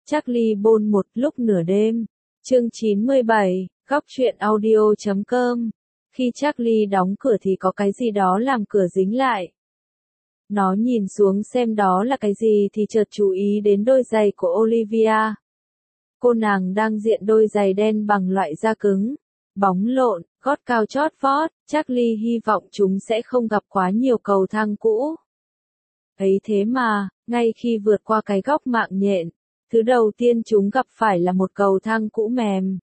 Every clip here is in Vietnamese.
Charlie Bôn một lúc nửa đêm. Chương 97, góc truyện audio.com. Khi Charlie đóng cửa thì có cái gì đó làm cửa dính lại. Nó nhìn xuống xem đó là cái gì thì chợt chú ý đến đôi giày của Olivia. Cô nàng đang diện đôi giày đen bằng loại da cứng, bóng lộn, gót cao chót vót. Charlie hy vọng chúng sẽ không gặp quá nhiều cầu thang cũ. Ấy thế mà, ngay khi vượt qua cái góc mạng nhện, thứ đầu tiên chúng gặp phải là một cầu thang cũ mềm.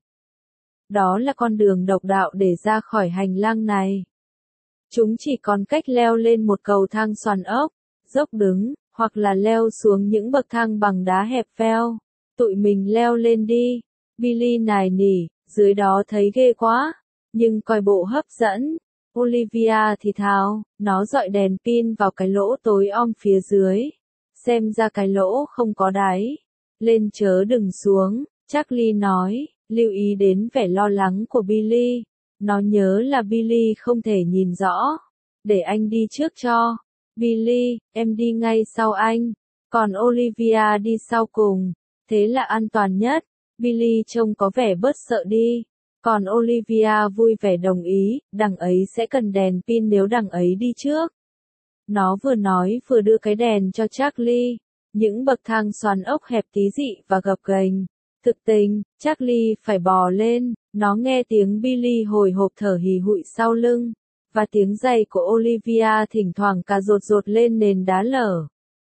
Đó là con đường độc đạo để ra khỏi hành lang này. Chúng chỉ còn cách leo lên một cầu thang xoắn ốc, dốc đứng, hoặc là leo xuống những bậc thang bằng đá hẹp phèo. Tụi mình leo lên đi, Billy nài nỉ, dưới đó thấy ghê quá, nhưng coi bộ hấp dẫn. Olivia thì thào, nó dọi đèn pin vào cái lỗ tối om phía dưới. Xem ra cái lỗ không có đáy. Lên chớ đừng xuống, Charlie nói, lưu ý đến vẻ lo lắng của Billy. Nó nhớ là Billy không thể nhìn rõ. Để anh đi trước cho. Billy, em đi ngay sau anh. Còn Olivia đi sau cùng. Thế là an toàn nhất. Billy trông có vẻ bớt sợ đi. Còn Olivia vui vẻ đồng ý, đằng ấy sẽ cần đèn pin nếu đằng ấy đi trước. Nó vừa nói vừa đưa cái đèn cho Charlie. Những bậc thang xoắn ốc hẹp tí dị và gập ghềnh. Thực tình, Charlie phải bò lên. Nó nghe tiếng Billy hồi hộp thở hì hụi sau lưng. Và tiếng giày của Olivia thỉnh thoảng cà rột rột lên nền đá lở.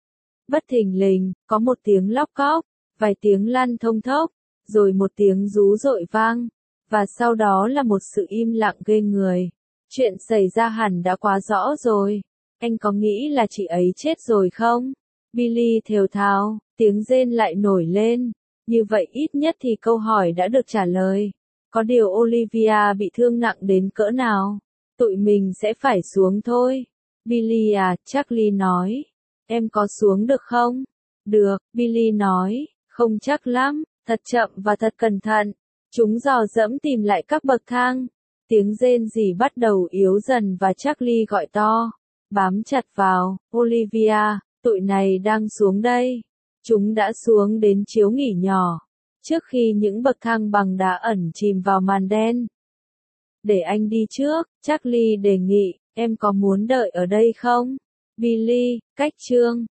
Bất thình lình, có một tiếng lóc cóc, vài tiếng lăn thông thốc, rồi một tiếng rú rội vang. Và sau đó là một sự im lặng ghê người. Chuyện xảy ra hẳn đã quá rõ rồi. Anh có nghĩ là chị ấy chết rồi không? Billy thều thào, tiếng rên lại nổi lên. Như vậy ít nhất thì câu hỏi đã được trả lời. Có điều Olivia bị thương nặng đến cỡ nào? Tụi mình sẽ phải xuống thôi. Billy à, Charlie nói. Em có xuống được không? Được, Billy nói, không chắc lắm, thật chậm và thật cẩn thận. Chúng dò dẫm tìm lại các bậc thang. Tiếng rên rỉ bắt đầu yếu dần và Charlie gọi to. Bám chặt vào, Olivia, tụi này đang xuống đây. Chúng đã xuống đến chiếu nghỉ nhỏ. Trước khi những bậc thang bằng đá ẩn chìm vào màn đen. Để anh đi trước, Charlie đề nghị, em có muốn đợi ở đây không? Billy, cách chương.